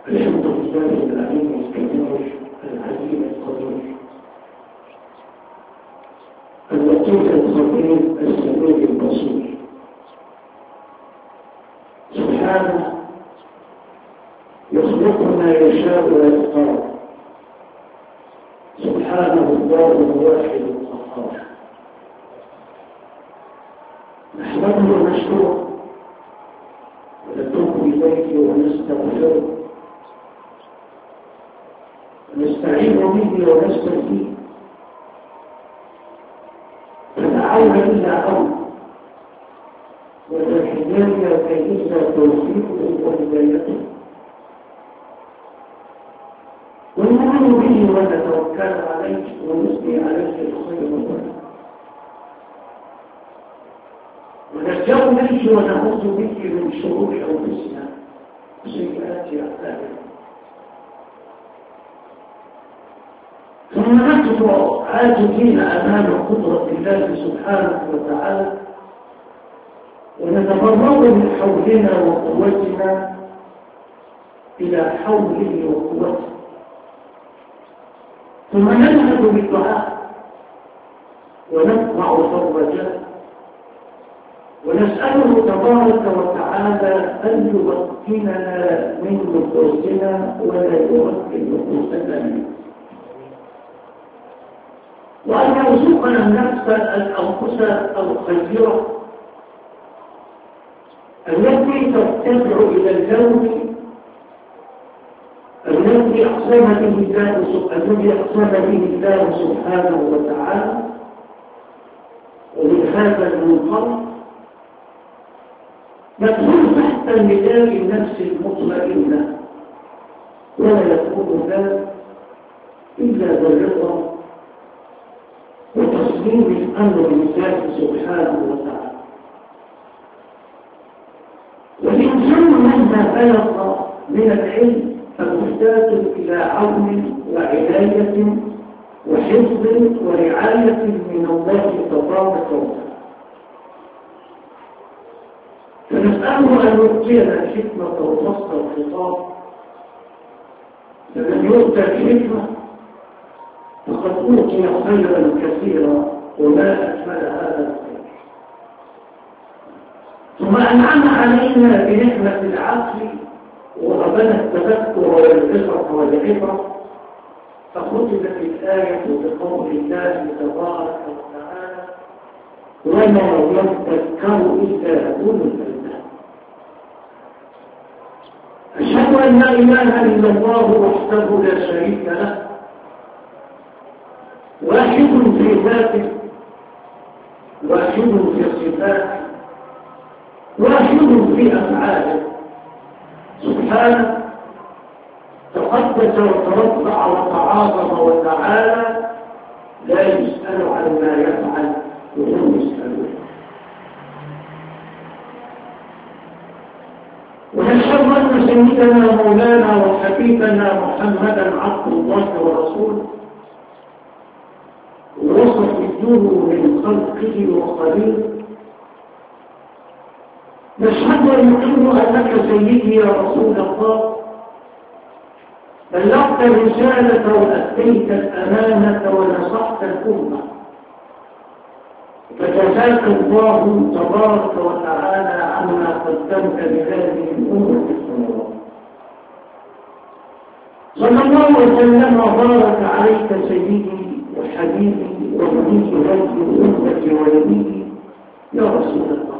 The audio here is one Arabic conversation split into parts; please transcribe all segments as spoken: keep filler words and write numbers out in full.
الحمد لله العليم الكبير العليم القدير اللطيف الخبير السميع البصير سبحانه يخلق ما يشاء ويختار سبحانه الله الواحد القهار نحمده ونشكره ونتوب إليه ونستغفره ونستعين به ونستهديه فلا عون إلا عون ولا حجاية إلا توفيقه وهدايته ونؤمن به ونتوكل عليه ونثني عليه الخير والبركة ونرجو به ونعوذ به من شرور أنفسنا وسيئات أعمالنا ثم نقف عاجزين أمام قدرة الله سبحانه وتعالى ونتفرغ من حولنا وقوتنا إلى حوله وقوته ثم ننهض بالدعاء ونطمع فرجاء ونسأله تبارك وتعالى أن يمكننا من نفوسنا ولا يمكن نفوسنا منه وأن يرزقنا النفس الأنفس الخيرة التي ترتفع إلى اللون الذي أقسم به الله الذي أقسم به الله سبحانه وتعالى ومن هذا المنطلق ندخل تحت نداء النفس المطمئنة ولا يكون ذلك إلا بالرضا وتسليم الأمر لله سبحانه وتعالى والإنسان مهما بلغ من العلم فمحتاج إلى عون وعناية وحفظ ورعاية من الله تبارك وتعالى فنسأله أن يؤتينا الحكمة وفصل الخطاب فمن يؤتى الحكمة فقد أوتي خيرا كثيرا وما أكمل هذا الخير ثم أنعم علينا بنعمة العقل وربنا التذكر والعبرة والعبرة فختمت الآية بقول الله تبارك وتعالى وما يذكر إلا أولو الألباب أشهد أن لا إله إلا الله وحده لا شريك له واحد في ذاته واحد في صفاته واحد في أفعاله سبحانه تقدس وترفع وتعاظم وتعالى لا يسأل عن ما يفعل وهم يسألون ونشهد أن سيدنا مولانا وحبيبنا محمدا عبد الله ورسوله وصفيه من خلقه وخليله نشهد ونقر أنك سيدي يا رسول الله بلغت الرسالة وأديت الأمانة ونصحت الأمة فجزاك الله تبارك وتعالى عما قدمت لهذه الأمة الصغيرة صلى الله وسلم وبارك عليك سيدي وحبيبي ونبي هذه الأمة ونبيي يا رسول الله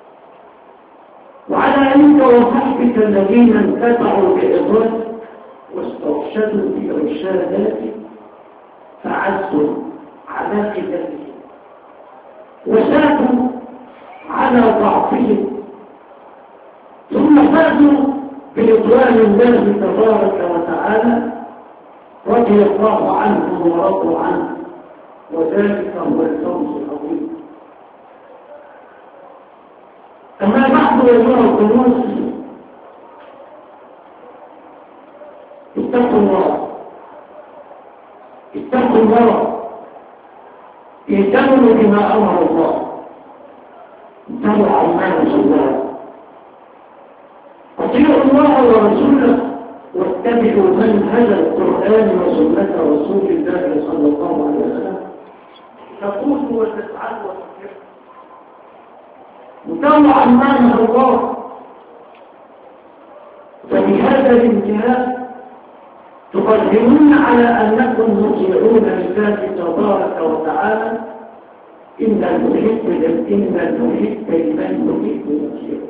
وعلى آلك وصحبك الذين انتفعوا بإرشادك واسترشدوا بإرشاداتك فعزوا على قدرهم وسادوا على ضعفهم ثم فازوا برضوان الله تبارك وتعالى رضي الله عنهم ورضوا عنه وذلك هو الفوز العظيم أما بعد أيها القنوس اتقوا الله اتقوا الله اهتموا بما أمر الله اتبعوا عما نهى الله اطيعوا الله ورسوله اتبعوا منهج القرآن وسنة رسول الله صلى الله عليه وسلم تفوزوا وتسعدوا وتفلحوا. وتابعوا عن منهج الله. فبهذا الانتهاء تقدمون على أنكم مطيعون لله تبارك وتعالى إن المحب إن المحب لمن يحب يطيعه.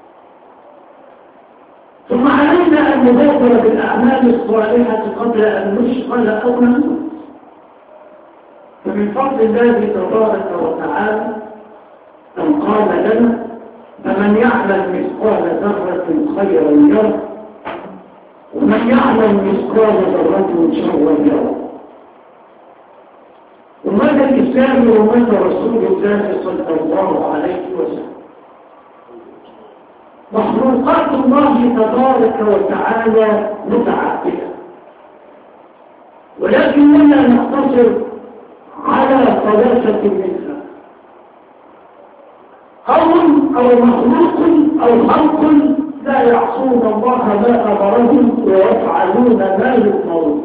ثم علينا أن نبادر بالأعمال الصالحة قبل أن نشغل أو نموت. فمن فضل الله تبارك وتعالى أن قال لنا فمن يعمل مثقال ذرة خيرا يره ومن يعمل مثقال ذرة شرا يره. وماذا الإسلام وماذا رسول الله صلى الله عليه وسلم؟ مخلوقات الله تبارك وتعالى متعددة، ولكننا نقتصر على ثلاثة منها: قوم أو مخلوق أو خلق لا يعصون الله ما أمرهم ويفعلون ما يؤمرون،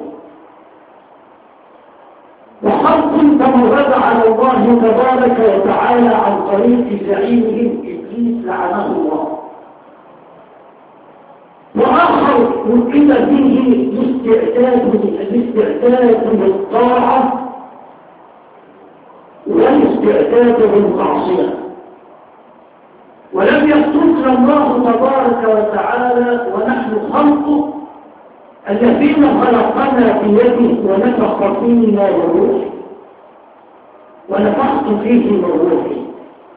وخلق تمرد على الله تبارك وتعالى عن طريق زعيمهم إبليس لعنه الله، وآخر وكل فيه الاستعداد الاستعداد للطاعة والاستعداد للمعصية. ولم يخلقنا الله تبارك وتعالى ونحن خلقه الذين خلقنا بيده ونفخ فينا من روحه ونفخت فيه من روحي.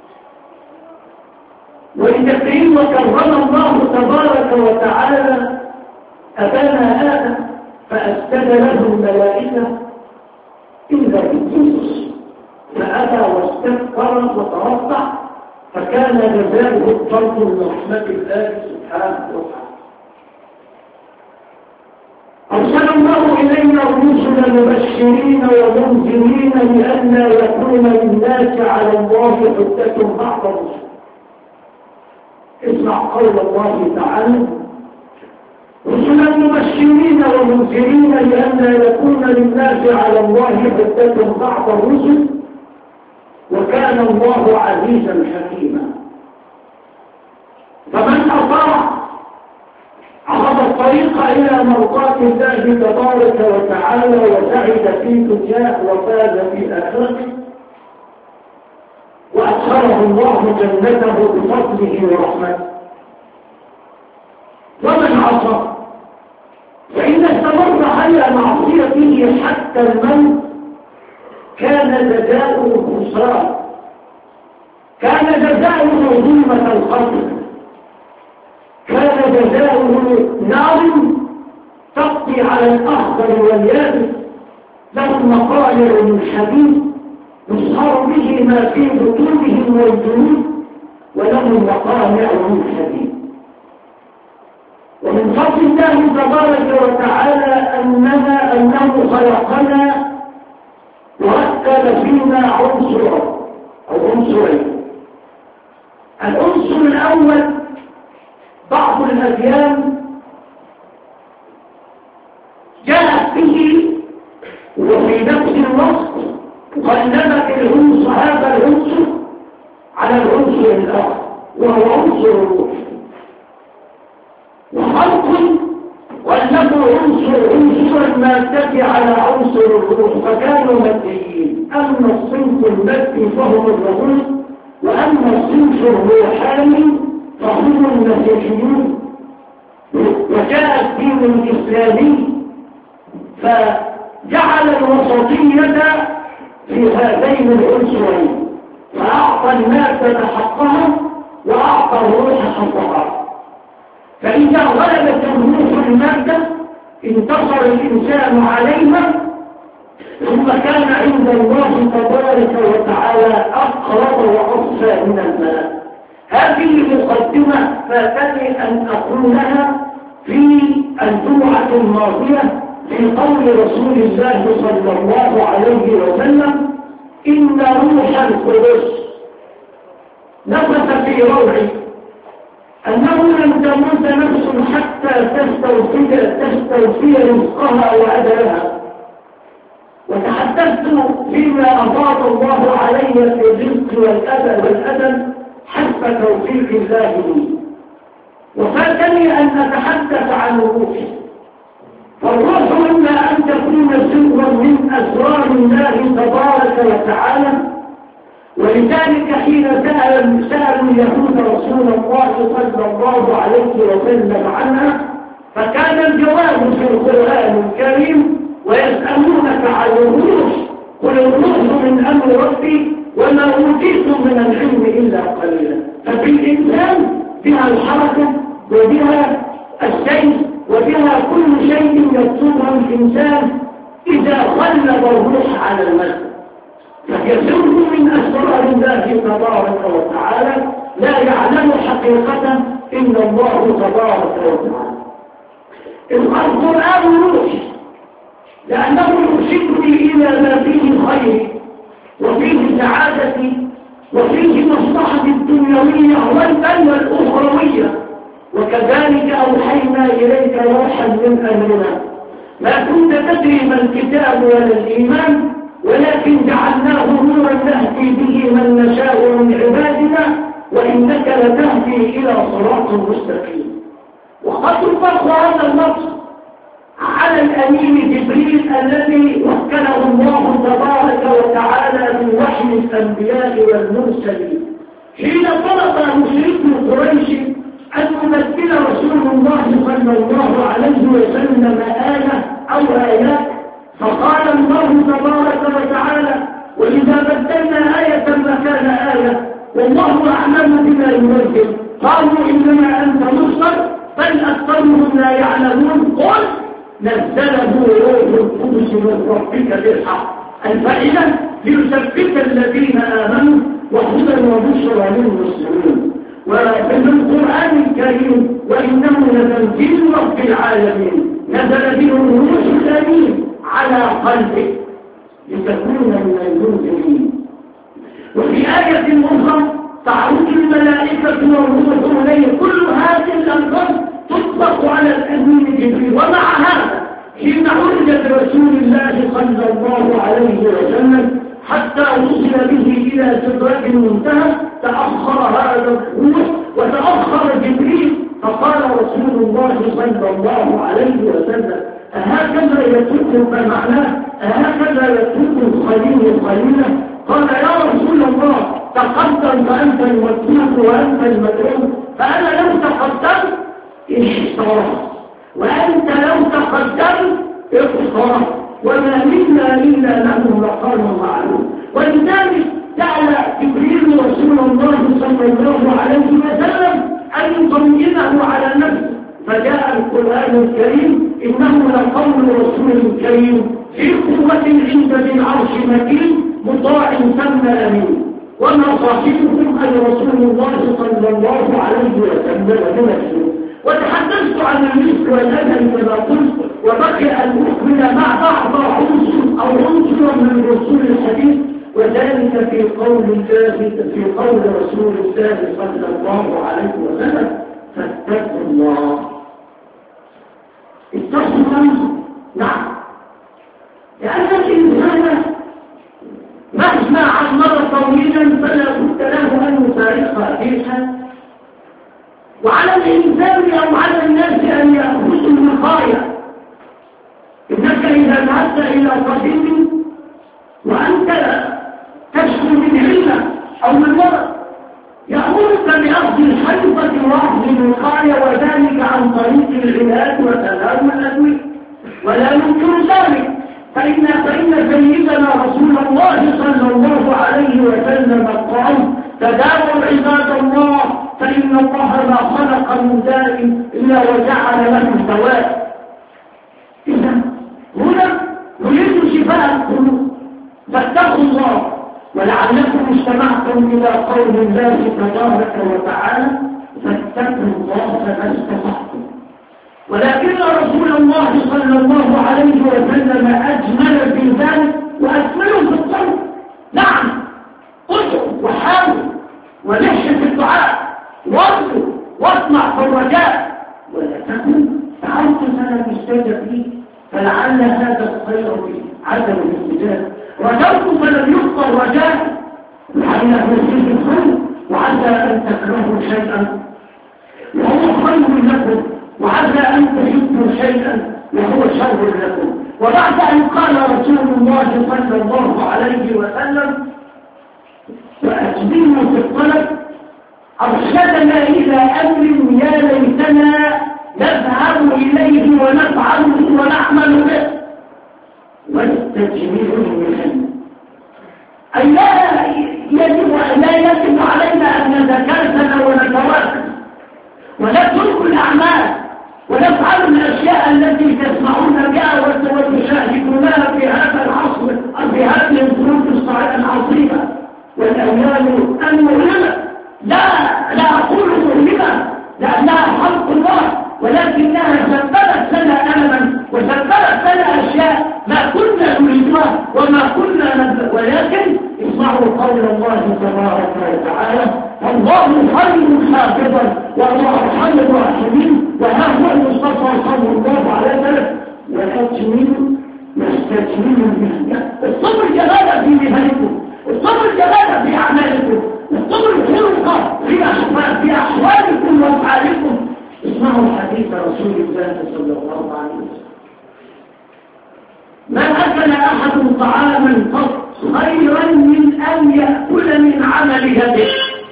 ولتكريم وكرم الله تبارك وتعالى أبانا آدم فأسجد له الملائكة إلا إبليس فأبى واستكبر وترفع فكان جزاؤه الطرد من رحمة الله سبحانه وتعالى. أرسل الله إلينا الرسل مبشرين ومنذرين لئلا يكون للناس على الله حجة بعد الرسل. اسمع قول الله تعالى: رسلا مبشرين ومنذرين لئلا يكون للناس على الله حجة بعد الرسل وكان الله عزيزا حكيما. فمن أطاع أخذ الطريق إلى مرضاة الله تبارك وتعالى وسعد في دنياه وفاز في آخرته وأدخله الله جنته بفضله ورحمته. ومن عصى فإن استمر على معصيته حتى الموت كان جزاؤه خسران، كان جزاؤه ظلمة القبر، كان جزاؤه نار تقضي على الأخضر واليابس، له مقالع من حديد يصهر به ما في بطونهم والجنود وله مقامع من حديد. ومن فضل الله تبارك وتعالى أننا أنه خلقنا وركب فينا عنصرا أو عنصرين. العنصر الأول بعض الأديان جاءت به وفي نفس الوقت غلبت العنصر هذا العنصر على العنصر الآخر وهو عنصر الروح، وخلق غلبوا عنصر عنصر المادة على عنصر الروح فكانوا ماديين. أما الصنف المادي فهم الرسول، وأما الصنف الروحاني فهم المسيحيون. وجاء الدين الإسلامي فجعل الوسطية في هذين العنصرين، فأعطى المادة حقها وأعطى الروح حقها. فإذا غلبت الروح المادة انتصر الإنسان عليها، ثم كان عند الله تبارك وتعالى أقرب وأصفى من الملك. هذه مقدمة فاتني أن أقولها في الجمعة الماضية في قول رسول الله صلى الله عليه وسلم: إن روح القدس نفث في روعي أنه لن تموت نفس حتى تستوفي تستوفي رزقها وأجلها. وتحدثت فيما أفاض الله علي في الرزق والأجل والأجل حسب توفيق الله لي. وفاتني أن أتحدث عن الروح. فالروح إما أن تكون سرا من أسرار الله تبارك وتعالى، ولذلك حين سأل سألوا اليهود رسول الله صلى الله عليه وسلم عنها فكان الجواب في القرآن الكريم: ويسألونك عن الروح قل الروح من أمر ربي وما أوتيتم من العلم إلا قليلا. ففي الإنسان بها الحركة وبها الشيء وبها كل شيء يطلبه الإنسان إذا غلب الروح على المسجد، فيسر من أسرار الله تبارك وتعالى لا يعلم حقيقة إلا الله تبارك وتعالى. القرآن روح لأنه يرشدني إلى ما فيه خير وفيه سعادتي وفيه مصلحة الدنيوية بل والأخروية. وكذلك أوحينا إليك روحا من أمرنا ما كنت تدري ما الكتاب ولا الإيمان ولكن جعلناه نورا نهدي به من نشاء من عبادنا وإنك لتهدي إلى صراط مستقيم. وقد يطلق هذا النص على الأمين جبريل الذي وكله الله تبارك وتعالى بوحي الأنبياء والمرسلين حين طلب مشرك قريش أن يمثل رسول الله صلى الله عليه وسلم آية أو آيات، فقال الله تبارك وتعالى: وإذا بدلنا آية مكان آية والله أعلم بما ينزل قالوا إنما أنت مصدر بل أكثرهم لا يعلمون. قل نزله روح القدس من ربك بالحق. الفائدة ليثبت الذين آمنوا وهدى وبشرى للمسلمين. وفي القرآن الكريم وإنه لتنزيل رب العالمين نزل به الروح الأمين على قلبك لتكون من المنذرين. وفي آية أخرى تعرج الملائكة والروح إليه. كل هذه الألفاظ تطلق على الأمين جبريل. ومع هذا حين عرجت رسول الله صلى الله عليه وسلم حتى وصل به إلى سدرة المنتهى تأخر هذا الروح وتأخر جبريل، فقال رسول الله صلى الله عليه وسلم: أهكذا يترك معناه أهكذا يترك الخليل خليله؟ قال: يا رسول الله تقدم فأنت المتروك وأنت المدعو. فأنا لو تقدمت اشتركت وأنت لو تقدمت اقتربت وما منا إلا له مقام معلوم. ولذلك سأل جبريل رسول الله صلى الله عليه وسلم أن يطمئنه على نفسه، فجاء القرآن الكريم: إنه لقول رسول كريم في قوة عند ذي العرش مكين مطاع ثم أمين. وما صاحبكم أي رسول الله صلى الله عليه وسلم بنفسه. وتحدثت عن المسك والأجل كما قلت، وبقي أن أكمل مع بعض عنصر أو عنصر من رسول الحديث، وذلك في قول الله في قول رسول الله صلى الله عليه وسلم: فاتقوا الله. اتقوا الله. نعم، لأن الإنسان مهما عمر طويلا فلا بد له أن يفارقها فيها. وعلى الإنسان أو على الناس أن يأخذوا الوقاية. إنك إذا ذهبت إلى طبيب وأنت تشكو من علة أو من مرض يأمرك بأخذ الحلقة وأخذ الوقاية، وذلك عن طريق العلاج وتناول الأدوية، ولا يمكن ذلك. فإن فإن سيدنا رسول الله صلى الله عليه وسلم قال: تداووا عباد الله فإن الله ما خلق من داء إلا وجعل له دواء. إذا هنا نريد شفاء القلوب، فاتقوا الله. ولعلكم استمعتم إلى قول الله تبارك وتعالى: فاتقوا الله ما استطعتم. ولكن رسول الله صلى الله عليه وسلم أجمل في ذلك وأكمله في الطلب. نعم، ادعوا وحاولوا ولح في الدعاء وارجو واطمع في الرجاء، ولا تكن فعلت فلا تستطيع. يستجب لي فلعل هذا الخير في عدم الاستجابة. رجوت فلم يقبل رجاء لعل فيه الخير، وعسى أن تكرهوا شيئا وهو خير لكم، وعسى أن تحبوا شيئا وهو شر لكم. وبعد أن قال رسول الله صلى الله عليه وسلم وأتبعوا في الطلب أرشدنا إلى أمر يا ليتنا نذهب إليه ونفعله ونعمل به والتجميل المحن. أي لا يجب لا يجب علينا أن نتكاسل ونتواكل ونترك الأعمال ونفعل الأشياء التي تسمعون بها وتشاهدونها في هذا العصر في هذه الظروف العظيمة والأيام المؤلمة. لا لا أقول مؤلمة لأنها خلق الله، ولكنها سببت لنا ألما وسببت لنا أشياء ما كنا نريدها وما كنا نبدأ. ولكن اسمعوا قول الله تبارك وتعالى الله خير حافظا وهو أرحم الراحمين. وها هو المصطفى صلى الله عليه وسلم وأجمل واستجمل المهنة. الصبر جلالة في مهنكم، الصبر جلالة في أعمالكم، الصبر خلقة في أحوالكم وأفعالكم. اسمعوا حديث رسول الله صلى الله عليه وسلم ما أكل أحد طعاما قط خيرا من أن يأكل من عمل يده.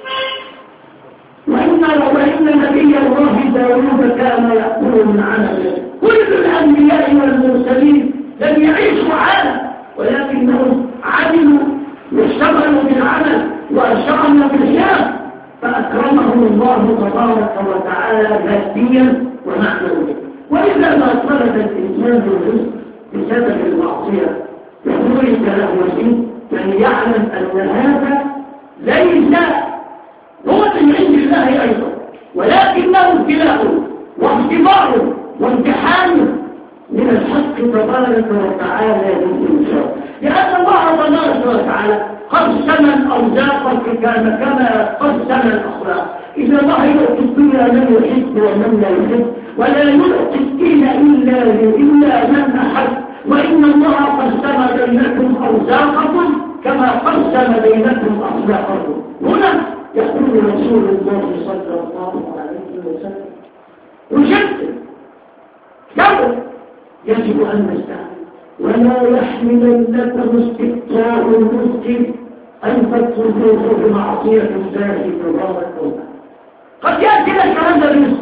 وإن وإن نبي الله داود كان يأكل من عمل يده. كل الأنبياء والمرسلين لم يعيشوا عالم، ولكنهم عملوا واشتغلوا بالعمل واشتغلوا بالحياة فأكرمهم الله تبارك وتعالى ماديا ومعنويا. وإذا ما طلب الإنسان الرزق بسبب المعصية وخرج له وسيل فليعلم أن هذا ليس هو من عند الله أيضا، ولكنه ابتلاء واختبار وامتحان من الحق تبارك وتعالى للإنسان. لأن الله تبارك وتعالى قسم الأرزاق كما قسم الأخلاق. إذا الله يؤتي الدنيا من يحب ومن لا يحب، ولا يؤتي الدين إلا إلا من أحب. وإن الله قسم بينكم أرزاقكم كما قسم بينكم أخلاقكم. هنا يقول رسول الله صلى الله عليه وسلم وجدت دور يجب أن نستعمل ولا يحملنكم استبطاء المسلم أن تطلبوه بمعصية الله تبارك وتعالى. قد يأتي لك هذا الرزق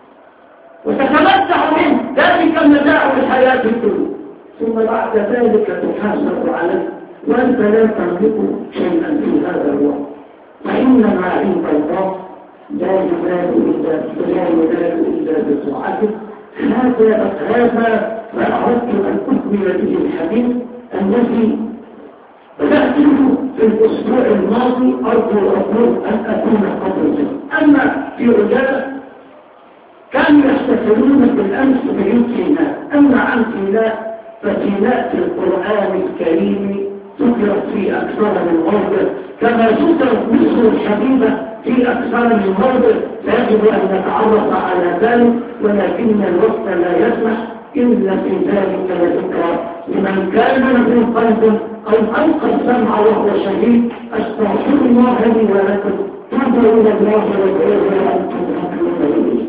وتتمتع منه، ذلك متاع الحياة الدنيا، ثم بعد ذلك تحاسب عليه وأنت لا تملك شيئا في هذا الوقت. فإنما عند الله لا ينال إلا لا ينال إلا بطاعته. هذا هذا ما أردت أن أكمل به الحديث الذي بدأت في الأسبوع الماضي. أرجو أقول أن أكون قد رجعت. أما في عجالة كانوا يحتفلون بالأمس بعيد سيناء. أما عن سيناء فسيناء في القرآن الكريم ذكرت في أكثر من موضع كما ذكرت مصر الحبيبة في أكثر من موضع. فيجب أن نتعرف على ذلك، ولكن الوقت لا يسمح. إلا في ذلك لذكرى لمن كان له قلب أو ألقى السمع وهو شهيد. أستغفر الله لي ولكم. توبوا إلى الله وادعوه وأنتم تحبون إليه.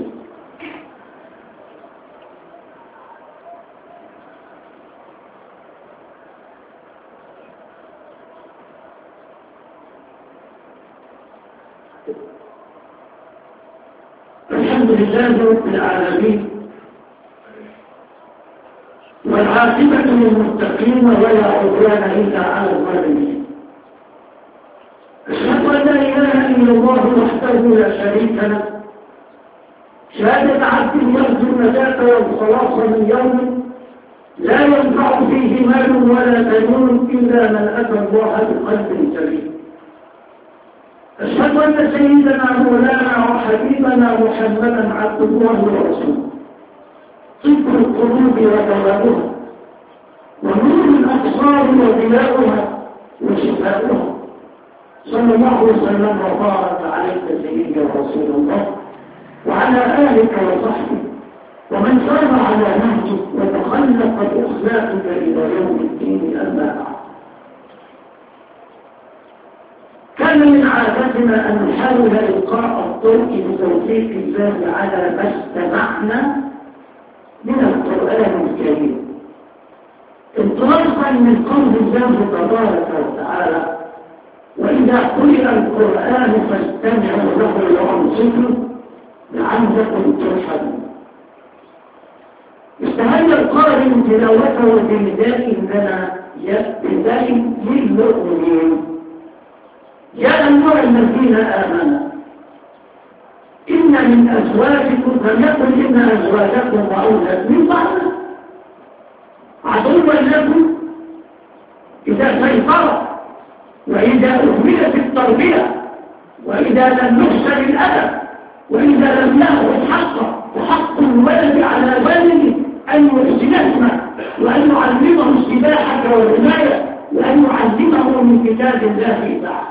الحمد لله رب العالمين، والعاقبة للمتقين ولا عدوان إلا على الظالمين. أشهد أن لا إله إلا الله وحده لا شريك له، شهادة عبد يرجو النجاة والخلاص من يوم لا ينفع فيه مال ولا بنون إلا من أتى الله بقلب سليم. أشهد أن سيدنا مولانا وحبيبنا محمدا عبد الله ورسوله، طب القلوب ودواؤها ونور الأبصار وضياؤها وشفاؤها. صلى الله وسلم وبارك عليك سيدي رسول الله وعلى آلك وصحبه ومن سار على نهجه وتخلق بأخلاقك إلى يوم الدين أما بعد. كان من عادتنا أن نحاول إلقاء الضوء بتوفيق الله على ما استمعنا من القرآن الكريم، انطلاقا من قول الله تبارك وتعالى: وإذا قرئ القرآن فاستمعوا له وأنصتوا لعلكم ترحمون. استهل القارئ تلاوته بنداء لنا بداء للمؤمنين: يا أيها الذين آمنوا إن من أزواجكم، لم يقل إن أزواجكم وأولادكم من بعض عدوا لكم إذا سيطرت، وإذا أهملت التربية، وإذا لم يحسن الأدب، وإذا لم يأخذ حقه وحق الولد على والده أن يحسنهما، وأن يعلمه السباحة والرماية، وأن يعلمه من كتاب الله تعالى.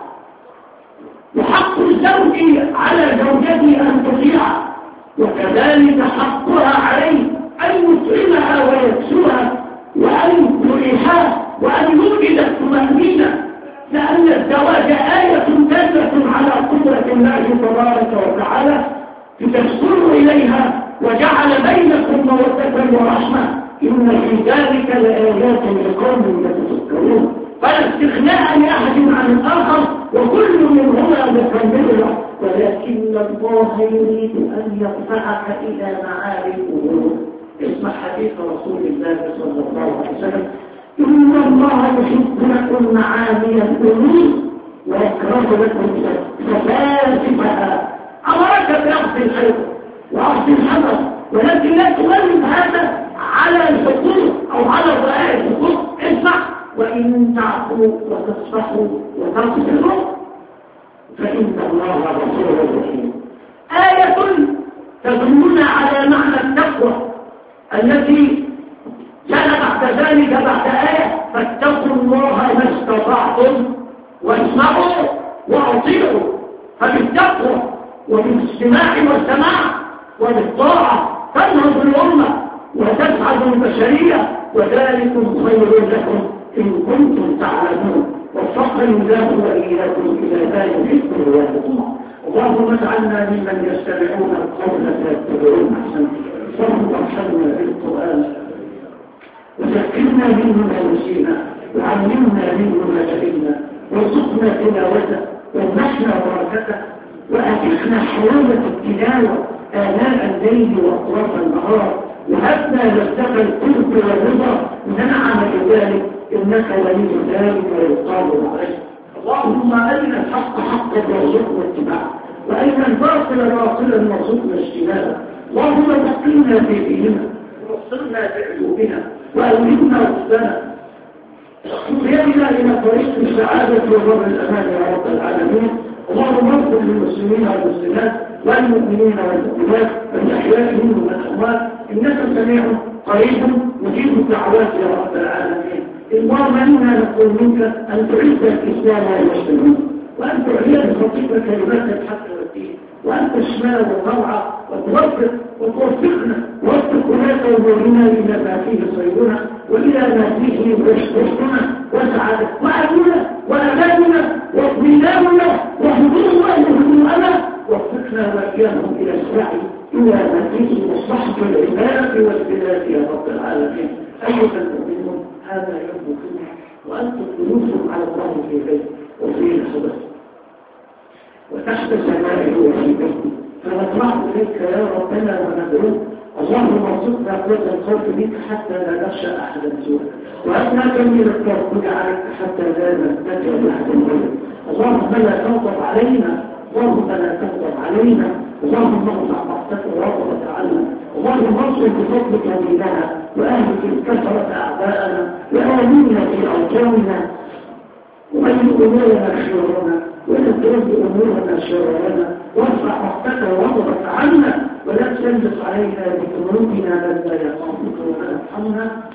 وحق الزوج على زوجته أن تطيعه، وكذلك حقها عليه أن يطعمها ويكسوها وأن يريحها وأن يوجد الطمأنينة، لأن الزواج آية دالة على قدرة الله تبارك وتعالى لتسكنوا إليها وجعل بينكم مودة ورحمة، إن في ذلك لآيات لقوم يتفكرون. فلا استغناء لأحد عن الآخر، وكل منهما مكمل، ولكن الله يريد أن يرفعك إلى معالي الأمور. اسمع حديث رسول الله صلى الله عليه وسلم: إن الله يحب لكم معالي الأمور ويكره لكم سفاسفها. أمرك بأخذ الخير وأخذ الحذر، ولكن لا تغلب هذا على الحقوق أو على رعاية الحقوق. اسمع: وإن تعفوا وتصفحوا وتصبروا فإن الله غفور رحيم. آية تدلنا على معنى التقوى التي جاء بعد ذلك بعد آية: فاتقوا الله ما استطعتم واسمعوا وأطيعوا. فبالتقوى وبالاستماع والسماع وبالطاعة تنهض الأمة وتسعد البشرية، وذلكم خير لكم إن كنتم تعلمون. وفقني الله وإياكم إلى ذلك الذكر والحكمة. اللهم اجعلنا ممن يستمعون القول فيتبعون أحسنه. اللهم ارحمنا بالقرآن وذكرنا منه ما نسينا، وعلمنا منه ما جهلنا، وارزقنا تلاوته وامنحنا بركته، وأتقنا حلاوة التلاوة آلاء الليل وأطراف النهار، وهبنا لذة القرب والرضا. ننعم بذلك إنك ولي ذلك ويقال عليك. اللهم أرنا الحق حقا وارزقنا اتباعه، وأرنا الباطل باطلا وارزقنا اجتنابه. اللهم فقهنا في ديننا ووصلنا بعيوبنا وأولدنا رشدنا، وخيرنا إلى طريق السعادة وبر الأمان يا رب العالمين. اللهم اغفر للمسلمين والمسلمات والمؤمنين والمؤمنات الأحياء منهم والأموات، إنك سميع قريب مجيب الدعوات يا رب العالمين. اللهم إنا نقول منك أن تعز الإسلام والمسلمين، وأن تعلي بخطيك كلمات الحق والدين، وأن تشمل وتوعى وتوفق وتوفقنا ووفق ولاة أمورنا إلى ما فيه خيرنا وإلى ما فيه رشدنا وسعادة وعدنا وأماننا واطمئناننا وحضورنا وهدوءنا. وفقنا وإياهم إلى السعي إلى ما فيه مصلحة العباد والبلاد يا رب العالمين. أيها المؤمنون، هذا يوم الجمعة وأنتم جلوس على الله في بيت وفي الحدث وتحت سمائه وفي بيته، فنطلع إليك يا ربنا وندعوك. اللهم ارزقنا قوة الخوف منك حتى لا نخشى أحدا سوءا، وأثنى كمل التوكل عليك حتى لا نتبع أحد غيرك. اللهم لا تغضب علينا، اللهم لا تغضب علينا، اللهم ارفع ضغطك ورغبك عنا. اللهم انصر بفضلك ديننا وأهلك الكثرة أعداءنا، وآمنا في أوطاننا، وأن أمورنا خيرنا ولا ترد أمورنا شرارنا، وارفع ضغطك ورغبك عنا، ولا تسلط علينا بذنوبنا من لا يخافك ولا يرحمنا.